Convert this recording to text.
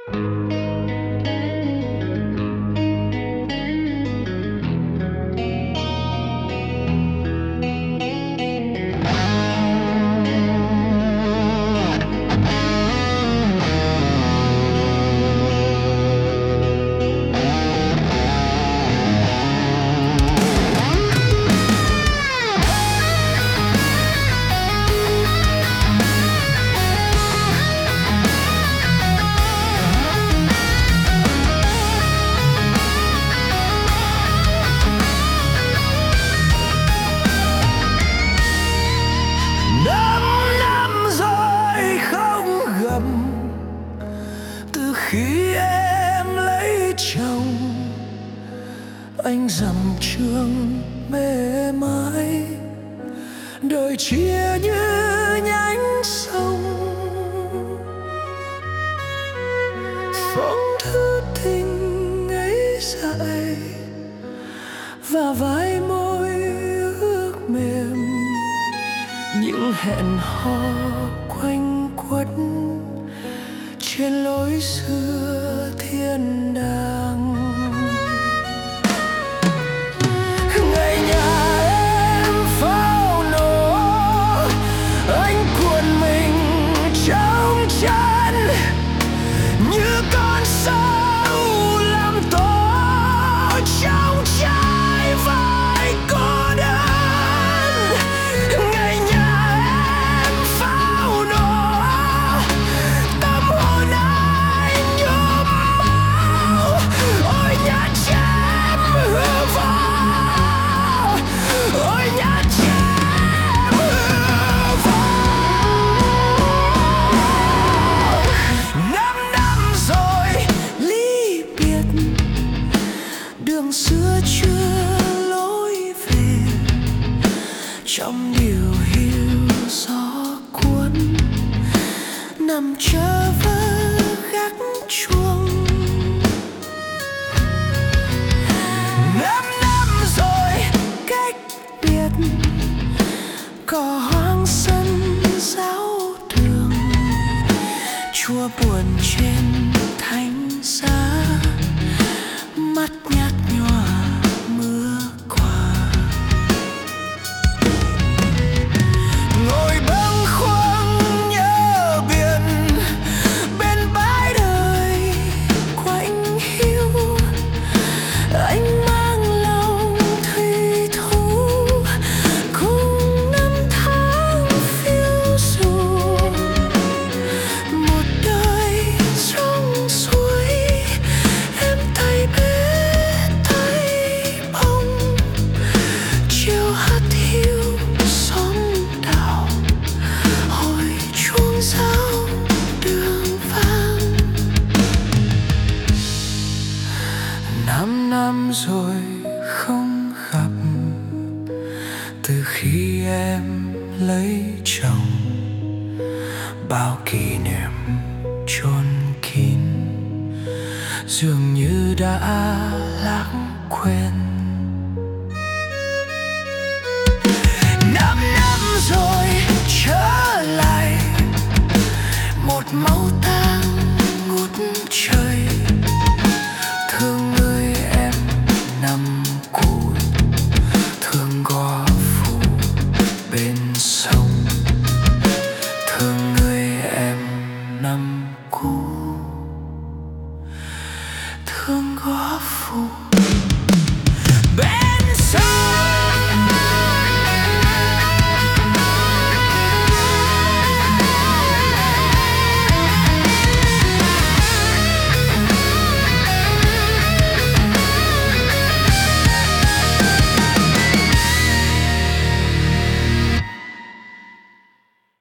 Khi em lấy chồng, anh dặm trường mê mái, đời chia như nhánh sông. Phong thư tình ấy dại và vai môi ướt mềm, những hẹn hò quanh quất trên lối xưa thiên đàng. Ngày nhà em pháo nổ, anh cuộn mình trong chăn như con sâu làm tổ trong trái vai cô đơn. Ngày nhà em pháo nổ, tâm hồn anh nhuốm máu. Ôi nhát chém hư vô, ôi nhát chém hư vô. 5 năm rồi ly biệt, đường xưa chưa lối về. Trong điều hiu gió cuốn, nằm chờ vơ gác chuông. 5 năm rồi cách biệt, cỏ hoang sân giáo đường, chùa buồn trên thánh giá, mắt nhạt nhòa mưa qua. Ngồi bâng khuâng nhớ biển, bên bãi đời quạnh hiu, anh mang lòng thủy thú cùng năm tháng phiêu du. Một đời sông suối, em tay bế tay bông, chiều hắt hiu xóm đào, hồi chuông giáo đường vang. 5 năm rồi không gặp, từ khi em lấy chồng, bao kỷ niệm chôn kín dường như đã lãng quên. 5 năm rồi trở lại, một máu tang ngút trời. Thương người em nằm cũ, thương gò phủ bên sông. Thương người em nằm cũ, thương gò phủ